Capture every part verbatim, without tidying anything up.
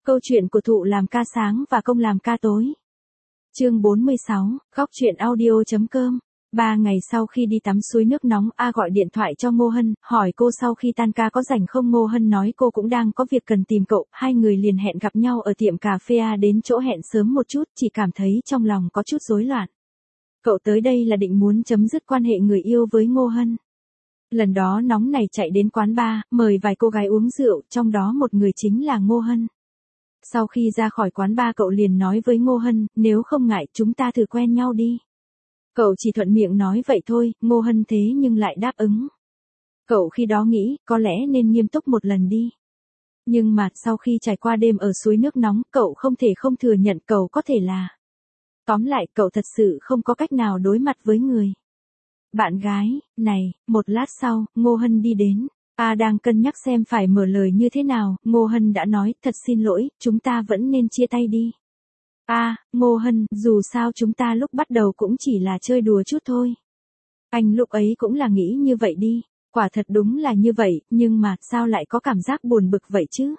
Câu chuyện của thụ làm ca sáng và công làm ca tối. Chương bốn mươi sáu, góc truyện audio.com. Ba ngày sau khi đi tắm suối nước nóng, A gọi điện thoại cho Ngô Hân, hỏi cô sau khi tan ca có rảnh không. Ngô Hân nói cô cũng đang có việc cần tìm cậu, hai người liền hẹn gặp nhau ở tiệm cà phê. A đến chỗ hẹn sớm một chút, chỉ cảm thấy trong lòng có chút rối loạn. Cậu tới đây là định muốn chấm dứt quan hệ người yêu với Ngô Hân. Lần đó nóng này chạy đến quán bar, mời vài cô gái uống rượu, trong đó một người chính là Ngô Hân. Sau khi ra khỏi quán bar cậu liền nói với Ngô Hân, nếu không ngại chúng ta thử quen nhau đi. Cậu chỉ thuận miệng nói vậy thôi, Ngô Hân thế nhưng lại đáp ứng. Cậu khi đó nghĩ, có lẽ nên nghiêm túc một lần đi. Nhưng mà, sau khi trải qua đêm ở suối nước nóng, cậu không thể không thừa nhận cậu có thể là. Tóm lại, cậu thật sự không có cách nào đối mặt với người bạn gái này. Một lát sau, Ngô Hân đi đến. A đang cân nhắc xem phải mở lời như thế nào, Ngô Hân đã nói, thật xin lỗi, chúng ta vẫn nên chia tay đi. A, Ngô Hân, dù sao chúng ta lúc bắt đầu cũng chỉ là chơi đùa chút thôi. Anh lúc ấy cũng là nghĩ như vậy đi, quả thật đúng là như vậy, nhưng mà, sao lại có cảm giác buồn bực vậy chứ?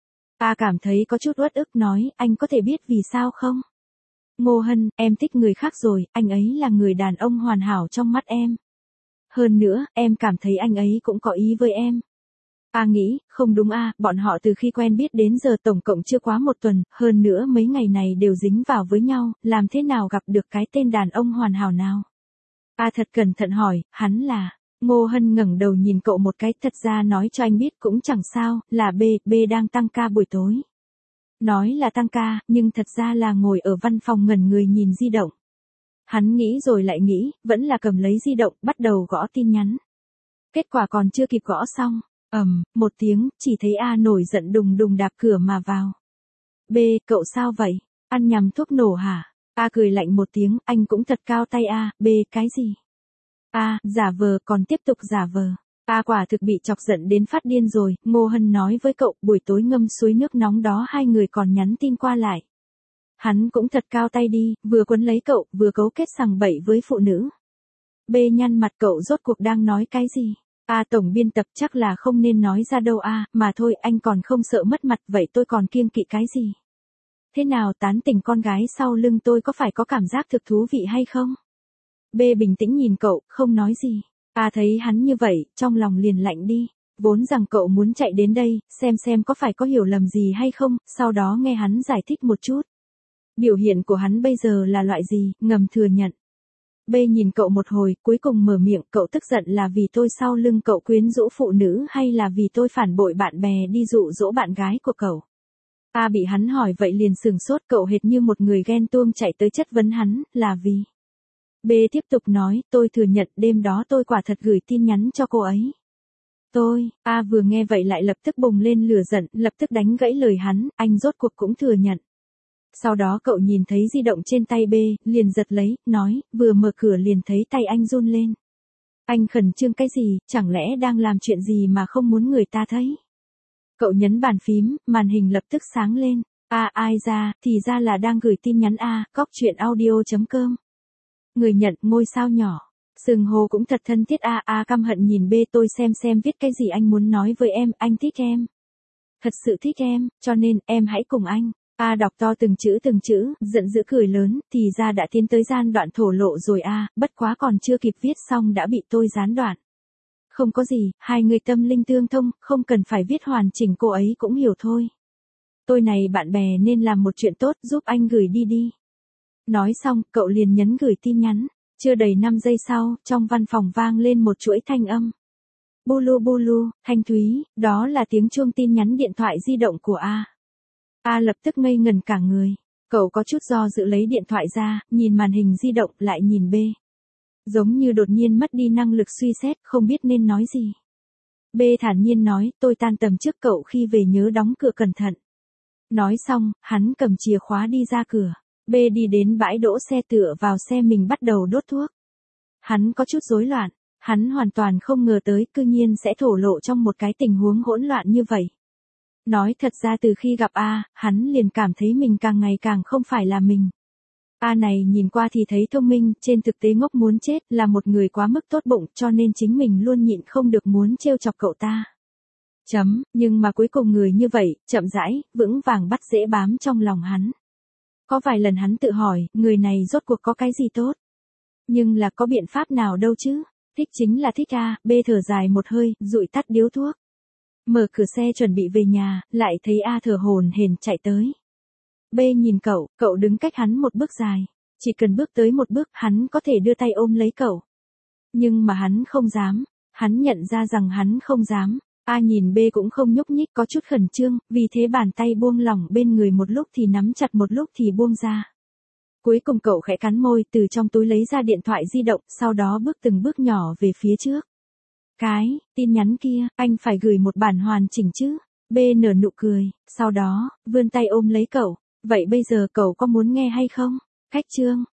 A cảm thấy có chút uất ức nói, anh có thể biết vì sao không? Ngô Hân, em thích người khác rồi, anh ấy là người đàn ông hoàn hảo trong mắt em. Hơn nữa, em cảm thấy anh ấy cũng có ý với em. A nghĩ, không đúng a, bọn họ từ khi quen biết đến giờ tổng cộng chưa quá một tuần, hơn nữa mấy ngày này đều dính vào với nhau, làm thế nào gặp được cái tên đàn ông hoàn hảo nào? A thật cẩn thận hỏi, hắn là. Ngô Hân ngẩng đầu nhìn cậu một cái, thật ra nói cho anh biết cũng chẳng sao, là B, B đang tăng ca buổi tối. Nói là tăng ca, nhưng thật ra là ngồi ở văn phòng ngẩn người nhìn di động. Hắn nghĩ rồi lại nghĩ, vẫn là cầm lấy di động, bắt đầu gõ tin nhắn. Kết quả còn chưa kịp gõ xong, ầm, một tiếng, chỉ thấy A nổi giận đùng đùng đạp cửa mà vào. B, cậu sao vậy? Ăn nhầm thuốc nổ hả? A cười lạnh một tiếng, anh cũng thật cao tay A, B, cái gì? A, giả vờ, còn tiếp tục giả vờ. A quả thực bị chọc giận đến phát điên rồi, Ngô Hân nói với cậu, buổi tối ngâm suối nước nóng đó hai người còn nhắn tin qua lại. Hắn cũng thật cao tay đi, vừa quấn lấy cậu, vừa cấu kết sằng bậy với phụ nữ. B nhăn mặt, cậu rốt cuộc đang nói cái gì? A tổng biên tập, chắc là không nên nói ra đâu A, mà thôi, anh còn không sợ mất mặt, vậy tôi còn kiêng kỵ cái gì? Thế nào, tán tỉnh con gái sau lưng tôi có phải có cảm giác thực thú vị hay không? B bình tĩnh nhìn cậu, không nói gì. A thấy hắn như vậy, trong lòng liền lạnh đi. Vốn rằng cậu muốn chạy đến đây, xem xem có phải có hiểu lầm gì hay không, sau đó nghe hắn giải thích một chút. Biểu hiện của hắn bây giờ là loại gì, ngầm thừa nhận. B nhìn cậu một hồi, cuối cùng mở miệng, cậu tức giận là vì tôi sau lưng cậu quyến rũ phụ nữ hay là vì tôi phản bội bạn bè đi dụ dỗ bạn gái của cậu? A bị hắn hỏi vậy liền sừng sốt, cậu hệt như một người ghen tuông chạy tới chất vấn hắn, là vì. B tiếp tục nói, tôi thừa nhận đêm đó tôi quả thật gửi tin nhắn cho cô ấy. Tôi, A vừa nghe vậy lại lập tức bùng lên lửa giận, lập tức đánh gãy lời hắn, anh rốt cuộc cũng thừa nhận. Sau đó cậu nhìn thấy di động trên tay B, liền giật lấy, nói, vừa mở cửa liền thấy tay anh run lên. Anh khẩn trương cái gì, chẳng lẽ đang làm chuyện gì mà không muốn người ta thấy? Cậu nhấn bàn phím, màn hình lập tức sáng lên. A ai ra, thì ra là đang gửi tin nhắn A, góc truyện audio.com. Người nhận, ngôi sao nhỏ. Sừng hồ cũng thật thân thiết A, A căm hận nhìn B, tôi xem xem viết cái gì anh muốn nói với em, anh thích em. Thật sự thích em, cho nên, em hãy cùng anh. A đọc to từng chữ từng chữ, giận dữ cười lớn, thì ra đã tiến tới gian đoạn thổ lộ rồi A, bất quá còn chưa kịp viết xong đã bị tôi gián đoạn. Không có gì, hai người tâm linh tương thông, không cần phải viết hoàn chỉnh, cô ấy cũng hiểu thôi. Tôi này bạn bè nên làm một chuyện tốt, giúp anh gửi đi đi. Nói xong, cậu liền nhấn gửi tin nhắn. Chưa đầy năm giây sau, trong văn phòng vang lên một chuỗi thanh âm. Bulu bulu, thanh thúy, đó là tiếng chuông tin nhắn điện thoại di động của A. A lập tức ngây ngần cả người. Cậu có chút do dự lấy điện thoại ra, nhìn màn hình di động, lại nhìn B. Giống như đột nhiên mất đi năng lực suy xét, không biết nên nói gì. B thản nhiên nói, tôi tan tầm trước cậu, khi về nhớ đóng cửa cẩn thận. Nói xong, hắn cầm chìa khóa đi ra cửa. B đi đến bãi đỗ xe tựa vào xe mình bắt đầu đốt thuốc. Hắn có chút rối loạn, hắn hoàn toàn không ngờ tới cư nhiên sẽ thổ lộ trong một cái tình huống hỗn loạn như vậy. Nói thật ra từ khi gặp A, hắn liền cảm thấy mình càng ngày càng không phải là mình. A này nhìn qua thì thấy thông minh, trên thực tế ngốc muốn chết, là một người quá mức tốt bụng cho nên chính mình luôn nhịn không được muốn trêu chọc cậu ta. Chấm, nhưng mà cuối cùng người như vậy, chậm rãi, vững vàng bắt dễ bám trong lòng hắn. Có vài lần hắn tự hỏi, người này rốt cuộc có cái gì tốt? Nhưng là có biện pháp nào đâu chứ? Thích chính là thích a, B thở dài một hơi, dụi tắt điếu thuốc. Mở cửa xe chuẩn bị về nhà, lại thấy A thở hổn hển chạy tới. B nhìn cậu, cậu đứng cách hắn một bước dài. Chỉ cần bước tới một bước, hắn có thể đưa tay ôm lấy cậu. Nhưng mà hắn không dám. Hắn nhận ra rằng hắn không dám. A nhìn B cũng không nhúc nhích, có chút khẩn trương, vì thế bàn tay buông lỏng bên người một lúc thì nắm chặt một lúc thì buông ra. Cuối cùng cậu khẽ cắn môi, từ trong túi lấy ra điện thoại di động, sau đó bước từng bước nhỏ về phía trước. Cái, tin nhắn kia, anh phải gửi một bản hoàn chỉnh chứ. B nở nụ cười, sau đó, vươn tay ôm lấy cậu. Vậy bây giờ cậu có muốn nghe hay không? Cách chương.